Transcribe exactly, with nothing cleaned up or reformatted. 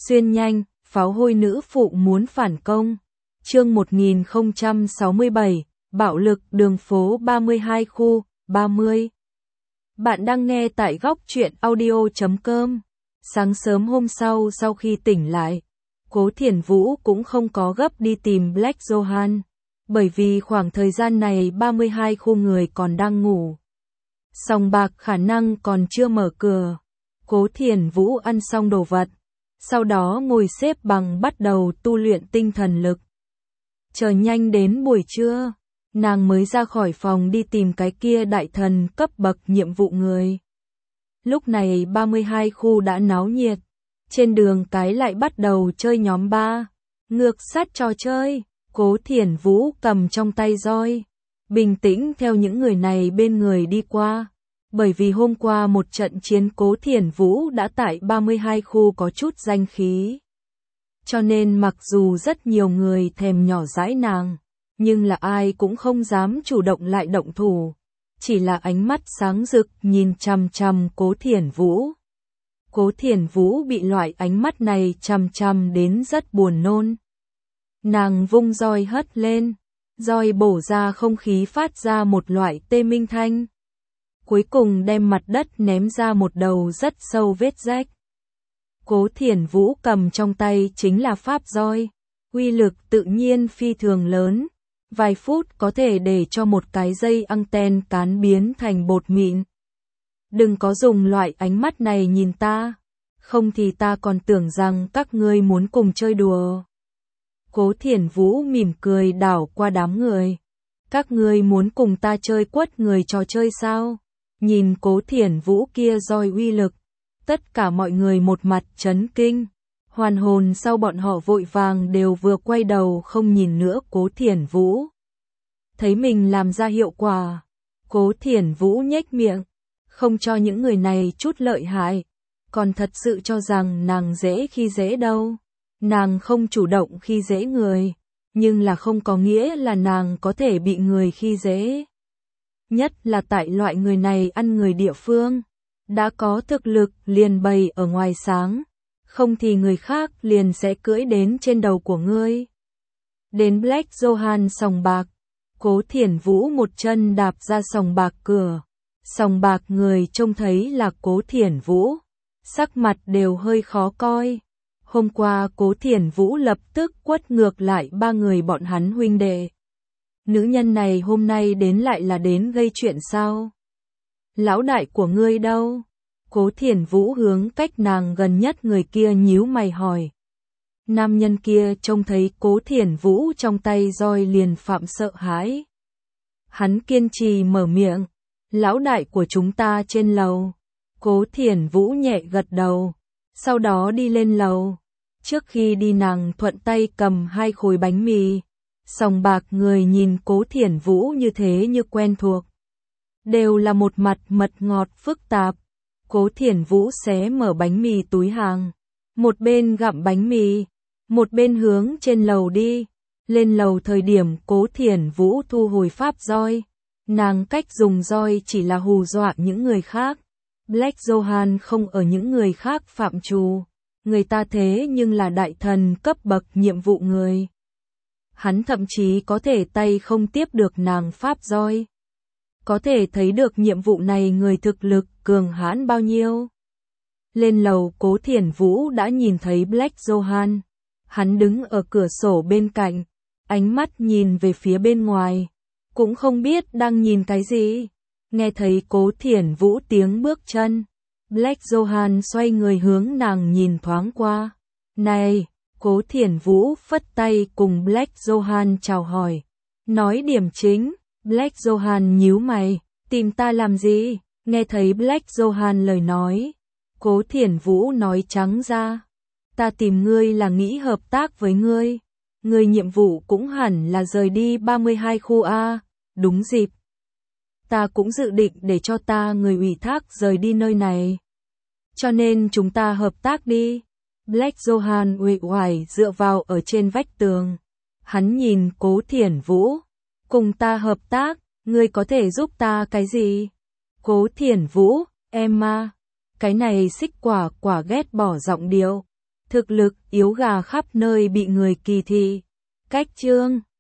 Xuyên nhanh, pháo hôi nữ phụ muốn phản công. Chương một nghìn không trăm sáu mươi bảy, bạo lực đường phố ba mươi hai khu, ba mươi. Bạn đang nghe tại góc truyện audio chấm com. Sáng sớm hôm sau sau khi tỉnh lại, Cố Thiển Vũ cũng không có gấp đi tìm Black Johan, bởi vì khoảng thời gian này ba mươi hai khu người còn đang ngủ. Sòng bạc khả năng còn chưa mở cửa. Cố Thiển Vũ ăn xong đồ vật, sau đó ngồi xếp bằng bắt đầu tu luyện tinh thần lực. Chờ nhanh đến buổi trưa, nàng mới ra khỏi phòng đi tìm cái kia đại thần cấp bậc nhiệm vụ người. Lúc này ba mươi hai khu đã náo nhiệt, trên đường cái lại bắt đầu chơi nhóm ba, ngược sát trò chơi. Cố Thiển Vũ cầm trong tay roi, bình tĩnh theo những người này bên người đi qua. Bởi vì hôm qua một trận chiến Cố Thiển Vũ đã tại ba mươi hai khu có chút danh khí. Cho nên mặc dù rất nhiều người thèm nhỏ dãi nàng, nhưng là ai cũng không dám chủ động lại động thủ. Chỉ là ánh mắt sáng rực nhìn chằm chằm Cố Thiển Vũ. Cố Thiển Vũ bị loại ánh mắt này chằm chằm đến rất buồn nôn. Nàng vung roi hất lên, roi bổ ra không khí phát ra một loại tê minh thanh. Cuối cùng đem mặt đất ném ra một đầu rất sâu vết rách. Cố Thiển Vũ cầm trong tay chính là pháp roi, uy lực tự nhiên phi thường lớn, vài phút có thể để cho một cái dây anten cán biến thành bột mịn. Đừng có dùng loại ánh mắt này nhìn ta, không thì ta còn tưởng rằng các ngươi muốn cùng chơi đùa. Cố Thiển Vũ mỉm cười đảo qua đám người. Các ngươi muốn cùng ta chơi quất người trò chơi sao? Nhìn Cố Thiển Vũ kia roi uy lực, tất cả mọi người một mặt chấn kinh, hoàn hồn sau bọn họ vội vàng đều vừa quay đầu không nhìn nữa Cố Thiển Vũ. Thấy mình làm ra hiệu quả, Cố Thiển Vũ nhếch miệng, không cho những người này chút lợi hại, còn thật sự cho rằng nàng dễ khi dễ đâu. Nàng không chủ động khi dễ người, nhưng là không có nghĩa là nàng có thể bị người khi dễ. Nhất là tại loại người này ăn người địa phương, đã có thực lực liền bày ở ngoài sáng, không thì người khác liền sẽ cưỡi đến trên đầu của ngươi. Đến Black Johan sòng bạc, Cố Thiển Vũ một chân đạp ra sòng bạc cửa. Sòng bạc người trông thấy là Cố Thiển Vũ, sắc mặt đều hơi khó coi. Hôm qua Cố Thiển Vũ lập tức quất ngược lại ba người bọn hắn huynh đệ. Nữ nhân này hôm nay đến lại là đến gây chuyện sao? Lão đại của ngươi đâu? Cố Thiển Vũ hướng cách nàng gần nhất người kia nhíu mày hỏi. Nam nhân kia trông thấy Cố Thiển Vũ trong tay roi liền phạm sợ hãi. Hắn kiên trì mở miệng. Lão đại của chúng ta trên lầu. Cố Thiển Vũ nhẹ gật đầu, sau đó đi lên lầu. Trước khi đi nàng thuận tay cầm hai khối bánh mì. Sòng bạc người nhìn Cố Thiển Vũ như thế như quen thuộc. Đều là một mặt mật ngọt phức tạp. Cố Thiển Vũ xé mở bánh mì túi hàng. Một bên gặm bánh mì, một bên hướng trên lầu đi. Lên lầu thời điểm Cố Thiển Vũ thu hồi pháp roi. Nàng cách dùng roi chỉ là hù dọa những người khác. Black Johan không ở những người khác phạm trù. Người ta thế nhưng là đại thần cấp bậc nhiệm vụ người. Hắn thậm chí có thể tay không tiếp được nàng pháp roi. Có thể thấy được nhiệm vụ này người thực lực cường hãn bao nhiêu. Lên lầu Cố Thiển Vũ đã nhìn thấy Black Johan. Hắn đứng ở cửa sổ bên cạnh, ánh mắt nhìn về phía bên ngoài. Cũng không biết đang nhìn cái gì. Nghe thấy Cố Thiển Vũ tiếng bước chân, Black Johan xoay người hướng nàng nhìn thoáng qua. Này, Cố Thiển Vũ phất tay cùng Black Johan chào hỏi. Nói điểm chính, Black Johan nhíu mày, tìm ta làm gì? Nghe thấy Black Johan lời nói, Cố Thiển Vũ nói trắng ra. Ta tìm ngươi là nghĩ hợp tác với ngươi. Ngươi nhiệm vụ cũng hẳn là rời đi ba mươi hai khu A, đúng dịp. Ta cũng dự định để cho ta người ủy thác rời đi nơi này. Cho nên chúng ta hợp tác đi. Black Johan uể oải dựa vào ở trên vách tường. Hắn nhìn Cố Thiển Vũ. Cùng ta hợp tác, ngươi có thể giúp ta cái gì? Cố Thiển Vũ, em à. Cái này xích quả quả ghét bỏ giọng điệu. Thực lực yếu gà khắp nơi bị người kỳ thị. Cách chương